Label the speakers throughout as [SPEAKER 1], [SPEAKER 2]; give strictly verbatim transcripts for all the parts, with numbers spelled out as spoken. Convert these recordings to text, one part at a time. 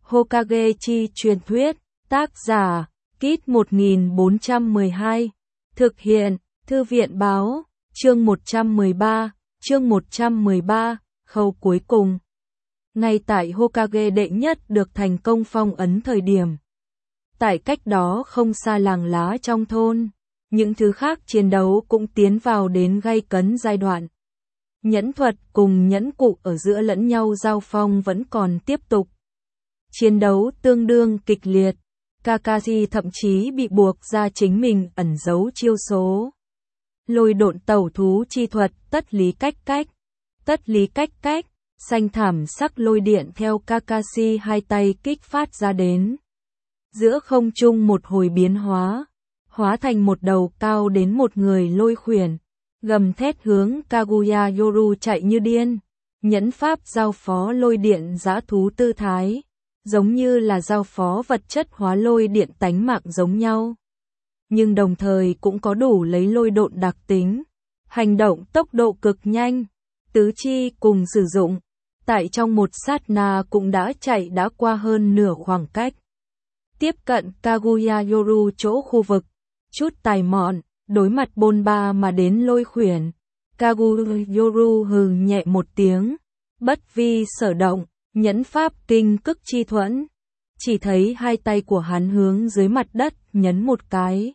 [SPEAKER 1] Hokage chi truyền thuyết, tác giả, Kit một nghìn bốn trăm mười hai, thực hiện, Thư viện báo, chương một trăm mười ba, chương một trăm mười ba, khâu cuối cùng. Ngay tại Hokage đệ nhất được thành công phong ấn thời điểm. Tại cách đó không xa làng lá trong thôn, những thứ khác chiến đấu cũng tiến vào đến gay cấn giai đoạn. Nhẫn thuật cùng nhẫn cụ ở giữa lẫn nhau giao phong vẫn còn tiếp tục. Chiến đấu tương đương kịch liệt, Kakashi thậm chí bị buộc ra chính mình ẩn giấu chiêu số. Lôi độn tẩu thú chi thuật tất lý cách cách, tất lý cách cách, xanh thảm sắc lôi điện theo Kakashi hai tay kích phát ra đến. Giữa không trung một hồi biến hóa, hóa thành một đầu cao đến một người lôi khuyển, gầm thét hướng Kaguya Yoru chạy như điên, nhẫn pháp giao phó lôi điện dã thú tư thái, giống như là giao phó vật chất hóa lôi điện tánh mạng giống nhau. Nhưng đồng thời cũng có đủ lấy lôi độn đặc tính, hành động tốc độ cực nhanh, tứ chi cùng sử dụng, tại trong một sát na cũng đã chạy đã qua hơn nửa khoảng cách. Tiếp cận Kaguya Yoru chỗ khu vực, chút tài mọn, đối mặt bôn ba mà đến lôi khuyển. Kaguya Yoru hừ nhẹ một tiếng, bất vi sở động, nhẫn pháp kinh cức chi thuẫn. Chỉ thấy hai tay của hắn hướng dưới mặt đất nhấn một cái.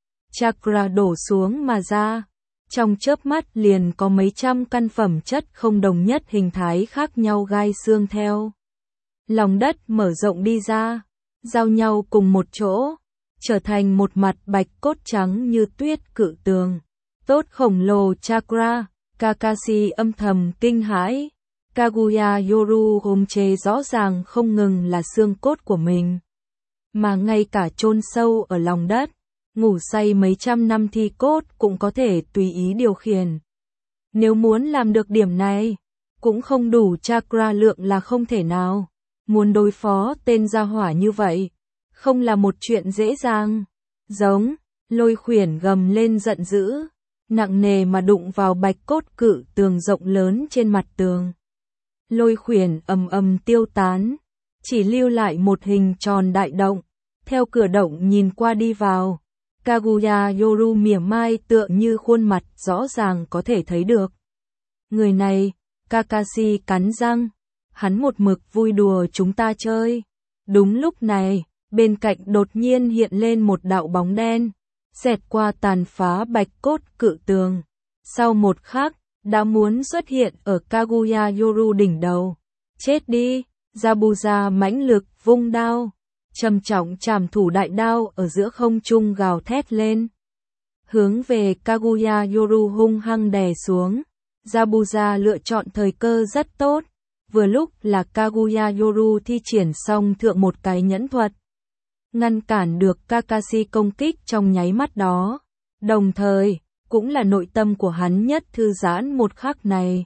[SPEAKER 1] Chakra đổ xuống mà ra. Trong chớp mắt liền có mấy trăm căn phẩm chất không đồng nhất hình thái khác nhau gai xương theo. Lòng đất mở rộng đi ra, giao nhau cùng một chỗ, trở thành một mặt bạch cốt trắng như tuyết cự tường. Tốt khổng lồ chakra, Kakashi âm thầm kinh hãi. Kaguya Yoru ôm chế rõ ràng không ngừng là xương cốt của mình, mà ngay cả chôn sâu ở lòng đất, ngủ say mấy trăm năm thi cốt cũng có thể tùy ý điều khiển. Nếu muốn làm được điểm này, cũng không đủ chakra lượng là không thể nào. Muốn đối phó tên gia hỏa như vậy, không là một chuyện dễ dàng. Giống, lôi khuyển gầm lên giận dữ, nặng nề mà đụng vào bạch cốt cự tường rộng lớn trên mặt tường. Lôi khuyển ầm ầm tiêu tán, chỉ lưu lại một hình tròn đại động, theo cửa động nhìn qua đi vào. Kaguya Yoru mỉa mai tựa như khuôn mặt rõ ràng có thể thấy được. Người này, Kakashi cắn răng, hắn một mực vui đùa chúng ta chơi. Đúng lúc này, bên cạnh đột nhiên hiện lên một đạo bóng đen, xẹt qua tàn phá bạch cốt cự tường. Sau một khắc, đã muốn xuất hiện ở Kaguya Yoru đỉnh đầu. Chết đi, Zabuza mãnh lực vung đao, trầm trọng trảm thủ đại đao ở giữa không trung gào thét lên. Hướng về Kaguya Yoru hung hăng đè xuống. Zabuza lựa chọn thời cơ rất tốt, vừa lúc là Kaguya Yoru thi triển xong thượng một cái nhẫn thuật, ngăn cản được Kakashi công kích trong nháy mắt đó, đồng thời cũng là nội tâm của hắn nhất thư giãn một khắc này.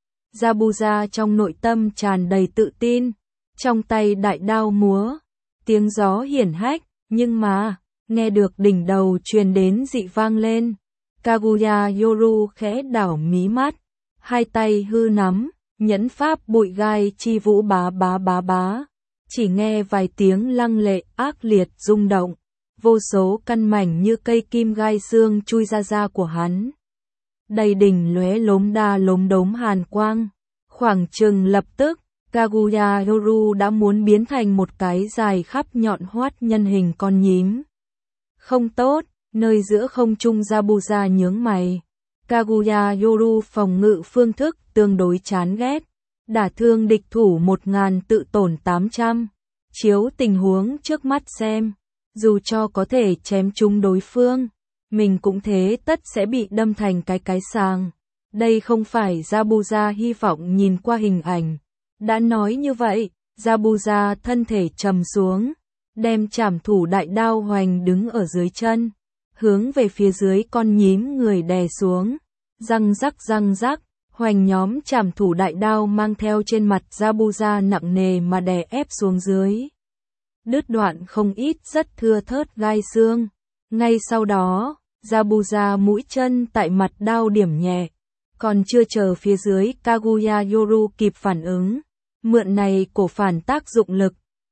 [SPEAKER 1] Zabuza trong nội tâm tràn đầy tự tin, trong tay đại đao múa, tiếng gió hiển hách, nhưng mà, nghe được đỉnh đầu truyền đến dị vang lên. Kaguya Yoru khẽ đảo mí mắt, hai tay hư nắm, nhẫn pháp bụi gai chi vũ bá bá bá bá. Chỉ nghe vài tiếng lăng lệ ác liệt rung động, vô số căn mảnh như cây kim gai xương chui ra da của hắn. Đầy đỉnh lóe lốm đa lốm đốm hàn quang, khoảng chừng lập tức, Kaguya Yoru đã muốn biến thành một cái dài khắp nhọn hoắt nhân hình con nhím. Không tốt, nơi giữa không trung Zabuza nhướng mày. Kaguya Yoru phòng ngự phương thức tương đối chán ghét, đả thương địch thủ một ngàn tự tổn tám trăm. Chiếu tình huống trước mắt xem, dù cho có thể chém trúng đối phương, mình cũng thế tất sẽ bị đâm thành cái cái sàng. Đây không phải Zabuza hy vọng nhìn qua hình ảnh. Đã nói như vậy, Zabuza thân thể trầm xuống, đem trảm thủ đại đao hoành đứng ở dưới chân, hướng về phía dưới con nhím người đè xuống. Răng rắc răng rắc, hoành nhóm trảm thủ đại đao mang theo trên mặt Zabuza nặng nề mà đè ép xuống dưới. Đứt đoạn không ít rất thưa thớt gai xương. Ngay sau đó, Zabuza mũi chân tại mặt đao điểm nhẹ. Còn chưa chờ phía dưới Kaguya Yoru kịp phản ứng, mượn này cổ phản tác dụng lực,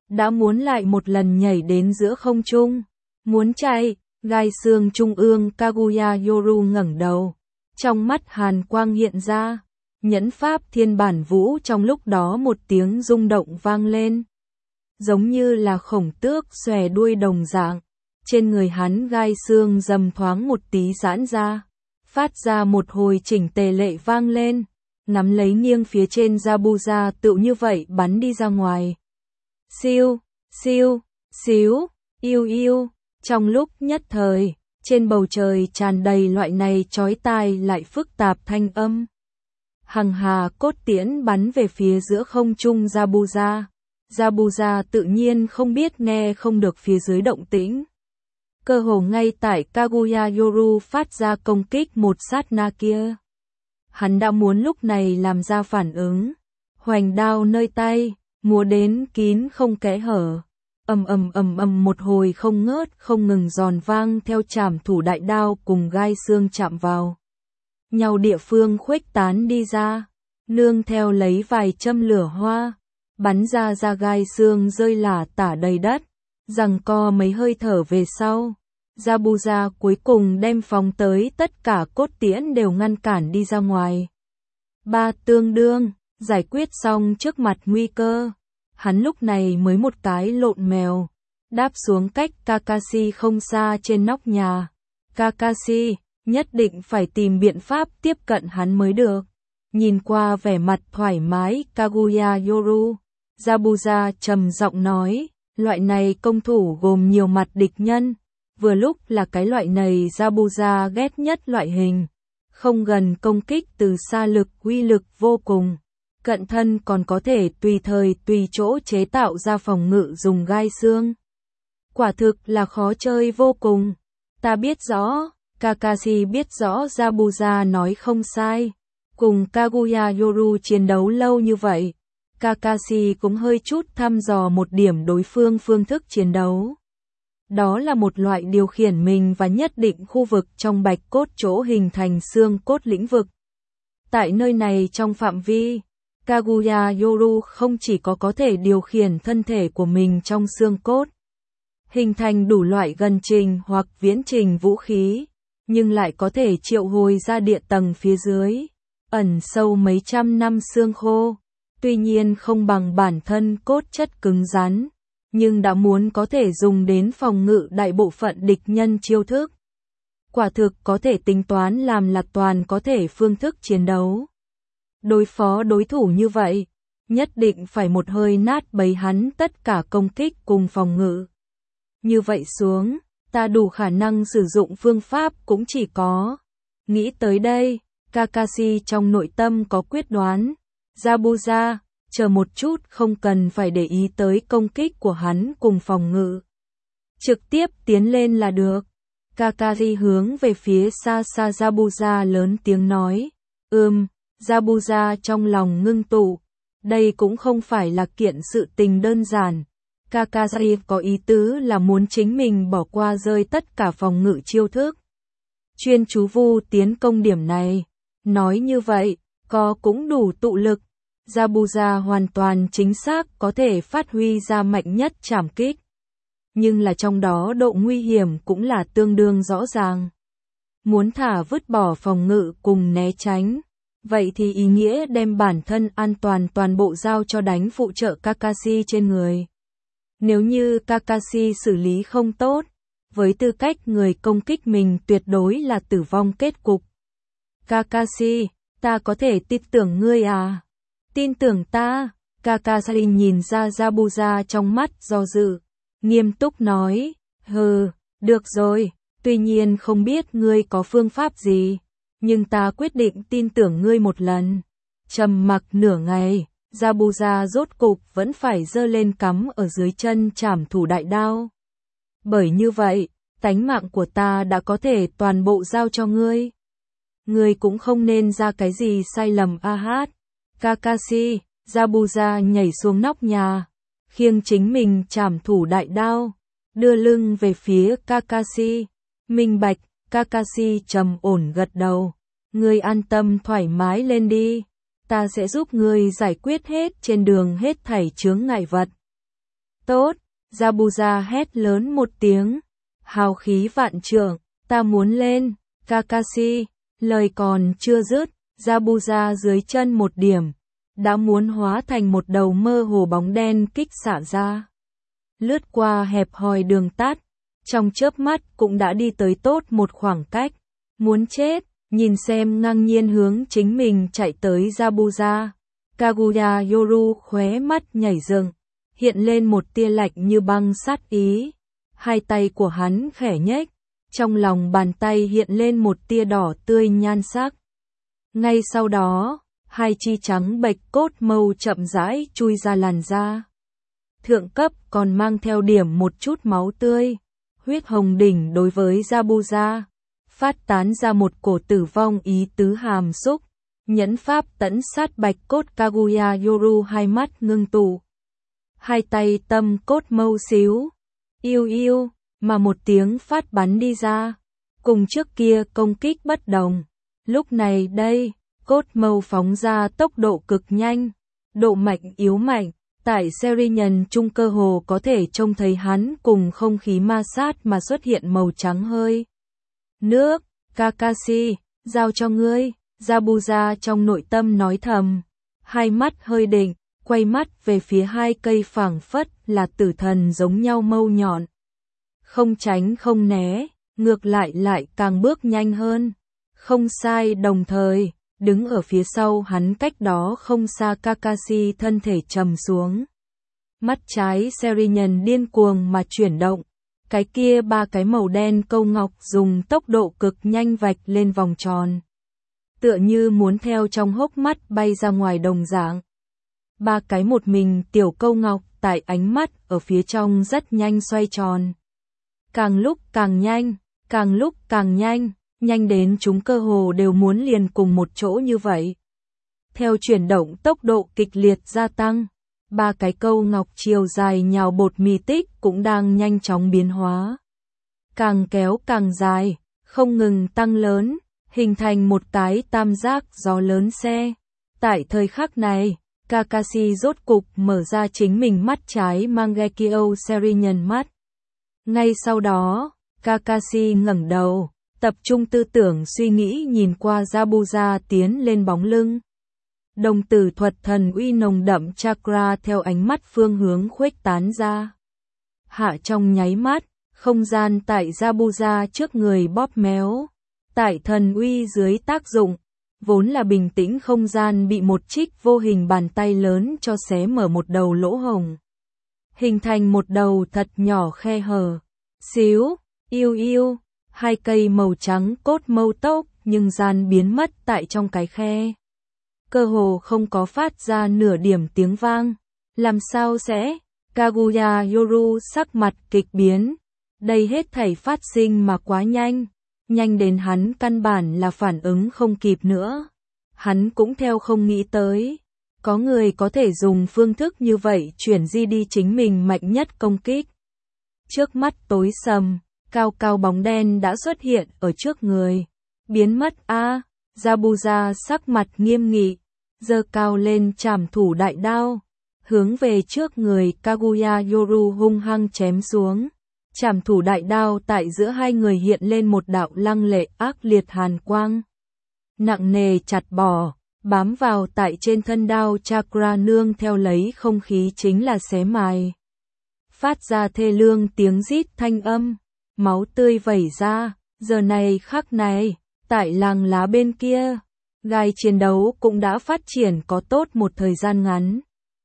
[SPEAKER 1] đã muốn lại một lần nhảy đến giữa không trung, muốn chạy. Gai xương trung ương Kaguya Yoru ngẩng đầu, trong mắt hàn quang hiện ra, nhẫn pháp thiên bản vũ trong lúc đó một tiếng rung động vang lên. Giống như là khổng tước xòe đuôi đồng dạng, trên người hắn gai xương dầm thoáng một tí giãn ra, phát ra một hồi chỉnh tề lệ vang lên, nắm lấy nghiêng phía trên Zabuza tựu như vậy bắn đi ra ngoài. Siêu, siêu, xíu, yêu yêu. Trong lúc nhất thời, trên bầu trời tràn đầy loại này chói tai lại phức tạp thanh âm. Hằng hà cốt tiễn bắn về phía giữa không trung Zabuza. Zabuza tự nhiên không biết nghe không được phía dưới động tĩnh. Cơ hồ ngay tại Kaguya Yoru phát ra công kích một sát na kia. Hắn đã muốn lúc này làm ra phản ứng. Hoành đao nơi tay, múa đến kín không kẽ hở. Ầm ầm ầm ầm một hồi không ngớt không ngừng giòn vang theo trảm thủ đại đao cùng gai xương chạm vào nhau địa phương khuếch tán đi ra, nương theo lấy vài châm lửa hoa, bắn ra ra gai xương rơi lả tả đầy đất, giằng co mấy hơi thở về sau, Zabuza cuối cùng đem phóng tới tất cả cốt tiễn đều ngăn cản đi ra ngoài. Ba tương đương, giải quyết xong trước mặt nguy cơ. Hắn lúc này mới một cái lộn mèo, đáp xuống cách Kakashi không xa trên nóc nhà. Kakashi, nhất định phải tìm biện pháp tiếp cận hắn mới được. Nhìn qua vẻ mặt thoải mái Kaguya Yoru, Zabuza trầm giọng nói, loại này công thủ gồm nhiều mặt địch nhân, vừa lúc là cái loại này Zabuza ghét nhất loại hình, không gần công kích từ xa lực uy lực vô cùng. Cận thân còn có thể tùy thời tùy chỗ chế tạo ra phòng ngự dùng gai xương. Quả thực là khó chơi vô cùng. Ta biết rõ, Kakashi biết rõ Zabuza nói không sai. Cùng Kaguya Yoru chiến đấu lâu như vậy, Kakashi cũng hơi chút thăm dò một điểm đối phương phương thức chiến đấu. Đó là một loại điều khiển mình và nhất định khu vực trong bạch cốt chỗ hình thành xương cốt lĩnh vực. Tại nơi này trong phạm vi, Kaguya Yoru không chỉ có có thể điều khiển thân thể của mình trong xương cốt, hình thành đủ loại gần trình hoặc viễn trình vũ khí, nhưng lại có thể triệu hồi ra địa tầng phía dưới, ẩn sâu mấy trăm năm xương khô, tuy nhiên không bằng bản thân cốt chất cứng rắn, nhưng đã muốn có thể dùng đến phòng ngự đại bộ phận địch nhân chiêu thức. Quả thực có thể tính toán làm là toàn có thể phương thức chiến đấu. Đối phó đối thủ như vậy, nhất định phải một hơi nát bấy hắn tất cả công kích cùng phòng ngự. Như vậy xuống, ta đủ khả năng sử dụng phương pháp cũng chỉ có. Nghĩ tới đây, Kakashi trong nội tâm có quyết đoán. Zabuza, chờ một chút không cần phải để ý tới công kích của hắn cùng phòng ngự. Trực tiếp tiến lên là được. Kakashi hướng về phía xa xa Zabuza lớn tiếng nói. Ừm. Zabuza trong lòng ngưng tụ, đây cũng không phải là kiện sự tình đơn giản. Kakashi có ý tứ là muốn chính mình bỏ qua rơi tất cả phòng ngự chiêu thức. Chuyên chú vu tiến công điểm này. Nói như vậy, có cũng đủ tụ lực. Zabuza hoàn toàn chính xác có thể phát huy ra mạnh nhất trảm kích. Nhưng là trong đó độ nguy hiểm cũng là tương đương rõ ràng. Muốn thả vứt bỏ phòng ngự cùng né tránh. Vậy thì ý nghĩa đem bản thân an toàn toàn bộ giao cho đánh phụ trợ Kakashi trên người. Nếu như Kakashi xử lý không tốt, với tư cách người công kích mình tuyệt đối là tử vong kết cục. Kakashi, ta có thể tin tưởng ngươi à? Tin tưởng ta? Kakashi nhìn ra Zabuza trong mắt do dự, nghiêm túc nói, hừ, được rồi, tuy nhiên không biết ngươi có phương pháp gì. Nhưng ta quyết định tin tưởng ngươi một lần. Trầm mặc nửa ngày, Zabuza rốt cục vẫn phải giơ lên cắm ở dưới chân trảm thủ đại đao. Bởi như vậy, tánh mạng của ta đã có thể toàn bộ giao cho ngươi. Ngươi cũng không nên ra cái gì sai lầm a hát. Kakashi, Zabuza nhảy xuống nóc nhà, khiêng chính mình trảm thủ đại đao, đưa lưng về phía Kakashi, minh bạch. Kakashi trầm ổn gật đầu. Ngươi an tâm thoải mái lên đi. Ta sẽ giúp ngươi giải quyết hết trên đường hết thảy chướng ngại vật. Tốt, Zabuza hét lớn một tiếng. Hào khí vạn trượng, ta muốn lên, Kakashi. Lời còn chưa dứt, Zabuza dưới chân một điểm, đã muốn hóa thành một đầu mơ hồ bóng đen kích xạ ra. Lướt qua hẹp hòi đường tắt, trong chớp mắt cũng đã đi tới tốt một khoảng cách. Muốn chết, nhìn xem ngang nhiên hướng chính mình chạy tới Zabuza. Kaguya Yoru khóe mắt nhảy dựng, hiện lên một tia lạnh như băng sát ý. Hai tay của hắn khẽ nhếch, trong lòng bàn tay hiện lên một tia đỏ tươi nhan sắc. Ngay sau đó, hai chi trắng bệch cốt mâu chậm rãi chui ra làn da. Thượng cấp còn mang theo điểm một chút máu tươi. Huyết hồng đỉnh đối với Zabuza, phát tán ra một cổ tử vong ý tứ hàm xúc. Nhẫn pháp tẫn sát bạch cốt Kaguya Yoru hai mắt ngưng tụ. Hai tay tâm cốt mâu xíu. Yêu yêu, mà một tiếng phát bắn đi ra. Cùng trước kia công kích bất đồng. Lúc này đây, cốt mâu phóng ra tốc độ cực nhanh. Độ mạnh yếu mạnh. Tại Serinhân Trung cơ hồ có thể trông thấy hắn cùng không khí ma sát mà xuất hiện màu trắng hơi. Nước, Kakashi, giao cho ngươi, Zabuza trong nội tâm nói thầm. Hai mắt hơi định, quay mắt về phía hai cây phảng phất là tử thần giống nhau mâu nhọn. Không tránh không né, ngược lại lại càng bước nhanh hơn. Không sai, đồng thời, đứng ở phía sau hắn cách đó không xa Kakashi thân thể trầm xuống. Mắt trái Serinhân điên cuồng mà chuyển động. Cái kia ba cái màu đen câu ngọc dùng tốc độ cực nhanh vạch lên vòng tròn. Tựa như muốn theo trong hốc mắt bay ra ngoài đồng dạng. Ba cái một mình tiểu câu ngọc tại ánh mắt ở phía trong rất nhanh xoay tròn. Càng lúc càng nhanh, càng lúc càng nhanh, nhanh đến chúng cơ hồ đều muốn liền cùng một chỗ như vậy. Theo chuyển động tốc độ kịch liệt gia tăng, ba cái câu ngọc chiều dài nhào bột mì tích cũng đang nhanh chóng biến hóa. Càng kéo càng dài, không ngừng tăng lớn, hình thành một cái tam giác gió lớn xe. Tại thời khắc này, Kakashi rốt cục mở ra chính mình mắt trái Mangekyo Serinhân mắt. Ngay sau đó, Kakashi ngẩng đầu, tập trung tư tưởng suy nghĩ nhìn qua Zabuza tiến lên bóng lưng. Đồng tử thuật thần uy nồng đậm chakra theo ánh mắt phương hướng khuếch tán ra. Hạ trong nháy mắt, không gian tại Zabuza trước người bóp méo. Tại thần uy dưới tác dụng, vốn là bình tĩnh không gian bị một trích vô hình bàn tay lớn cho xé mở một đầu lỗ hổng. Hình thành một đầu thật nhỏ khe hở. Xíu, yêu yêu, hai cây màu trắng cốt mâu tốc nhưng gian biến mất tại trong cái khe. Cơ hồ không có phát ra nửa điểm tiếng vang. Làm sao sẽ? Kaguya Yoru sắc mặt kịch biến. Đây hết thảy phát sinh mà quá nhanh. Nhanh đến hắn căn bản là phản ứng không kịp nữa. Hắn cũng theo không nghĩ tới. Có người có thể dùng phương thức như vậy chuyển di đi chính mình mạnh nhất công kích. Trước mắt tối sầm, cao cao bóng đen đã xuất hiện ở trước người. Biến mất a à, Zabuza sắc mặt nghiêm nghị, giơ cao lên trảm thủ đại đao, hướng về trước người Kaguya Yoru hung hăng chém xuống. Trảm thủ đại đao tại giữa hai người hiện lên một đạo lăng lệ ác liệt hàn quang. Nặng nề chặt bỏ, bám vào tại trên thân đao chakra nương theo lấy không khí chính là xé mài. Phát ra thê lương tiếng rít thanh âm, máu tươi vẩy ra, giờ này khắc này, tại làng lá bên kia, gai chiến đấu cũng đã phát triển có tốt một thời gian ngắn.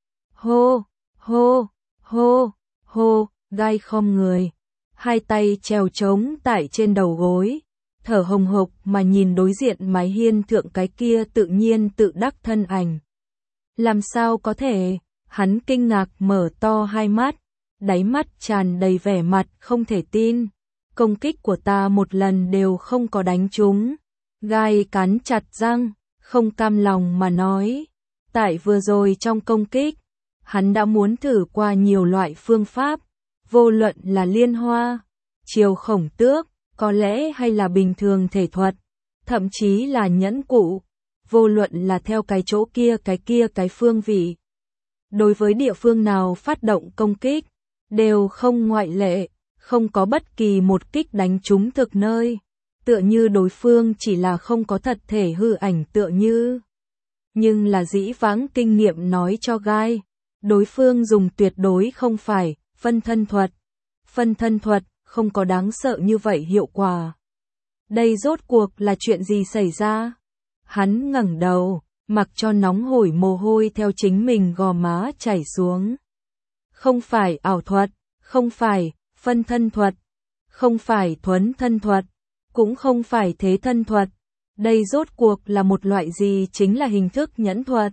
[SPEAKER 1] Hô, hô, hô, hô, gai khom người, hai tay trèo trống tại trên đầu gối, thở hồng hộc mà nhìn đối diện mái hiên thượng cái kia tự nhiên tự đắc thân ảnh. Làm sao có thể? Hắn kinh ngạc mở to hai mắt, đáy mắt tràn đầy vẻ mặt không thể tin. Công kích của ta một lần đều không có đánh trúng. Gai cắn chặt răng, không cam lòng mà nói. Tại vừa rồi trong công kích, hắn đã muốn thử qua nhiều loại phương pháp, vô luận là liên hoa, chiều khổng tước, có lẽ hay là bình thường thể thuật, thậm chí là nhẫn cụ, vô luận là theo cái chỗ kia cái kia cái phương vị. Đối với địa phương nào phát động công kích, đều không ngoại lệ, không có bất kỳ một kích đánh trúng thực nơi, tựa như đối phương chỉ là không có thật thể hư ảnh tựa như. Nhưng là dĩ vãng kinh nghiệm nói cho gai, đối phương dùng tuyệt đối không phải phân thân thuật. Phân thân thuật không có đáng sợ như vậy hiệu quả. Đây rốt cuộc là chuyện gì xảy ra? Hắn ngẩng đầu, mặc cho nóng hổi mồ hôi theo chính mình gò má chảy xuống. Không phải ảo thuật, không phải phân thân thuật, không phải thuấn thân thuật, cũng không phải thế thân thuật. Đây rốt cuộc là một loại gì, chính là hình thức nhẫn thuật.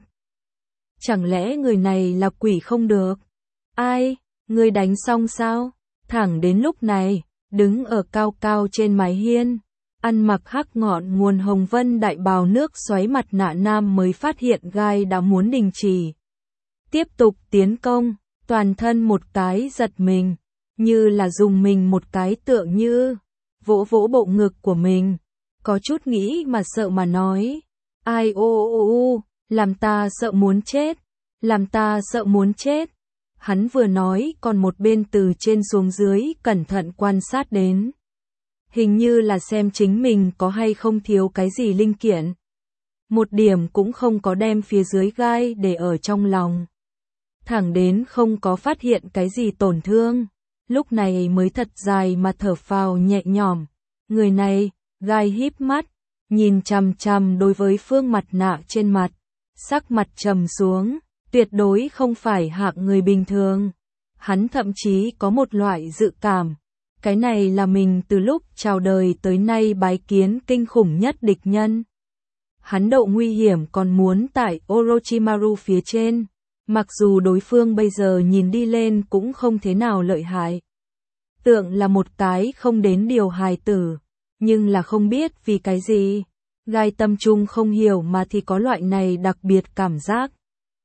[SPEAKER 1] Chẳng lẽ người này là quỷ không được? Ai, người đánh xong sao? Thẳng đến lúc này, đứng ở cao cao trên mái hiên, ăn mặc hắc ngọn nguồn hồng vân đại bào nước xoáy mặt nạ nam mới phát hiện gai đã muốn đình chỉ. Tiếp tục tiến công, toàn thân một cái giật mình, như là dùng mình một cái tựa như, vỗ vỗ bộ ngực của mình, có chút nghĩ mà sợ mà nói, ai ô ô ô, làm ta sợ muốn chết, làm ta sợ muốn chết. Hắn vừa nói còn một bên từ trên xuống dưới cẩn thận quan sát đến. Hình như là xem chính mình có hay không thiếu cái gì linh kiện. Một điểm cũng không có đem phía dưới gai để ở trong lòng. Thẳng đến không có phát hiện cái gì tổn thương. Lúc này mới thật dài mà thở phào nhẹ nhõm. Người này, gai híp mắt, nhìn chằm chằm đối với phương mặt nạ trên mặt. Sắc mặt trầm xuống. Tuyệt đối không phải hạng người bình thường. Hắn thậm chí có một loại dự cảm. Cái này là mình từ lúc chào đời tới nay bái kiến kinh khủng nhất địch nhân. Hắn độ nguy hiểm còn muốn tại Orochimaru phía trên. Mặc dù đối phương bây giờ nhìn đi lên cũng không thế nào lợi hại. Tượng là một cái không đến điều hài tử. Nhưng là không biết vì cái gì. Gai tâm trung không hiểu mà thì có loại này đặc biệt cảm giác.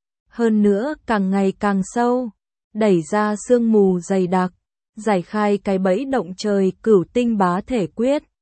[SPEAKER 1] Hơn nữa càng ngày càng sâu, đẩy ra sương mù dày đặc, giải khai cái bẫy động trời cửu tinh bá thể quyết,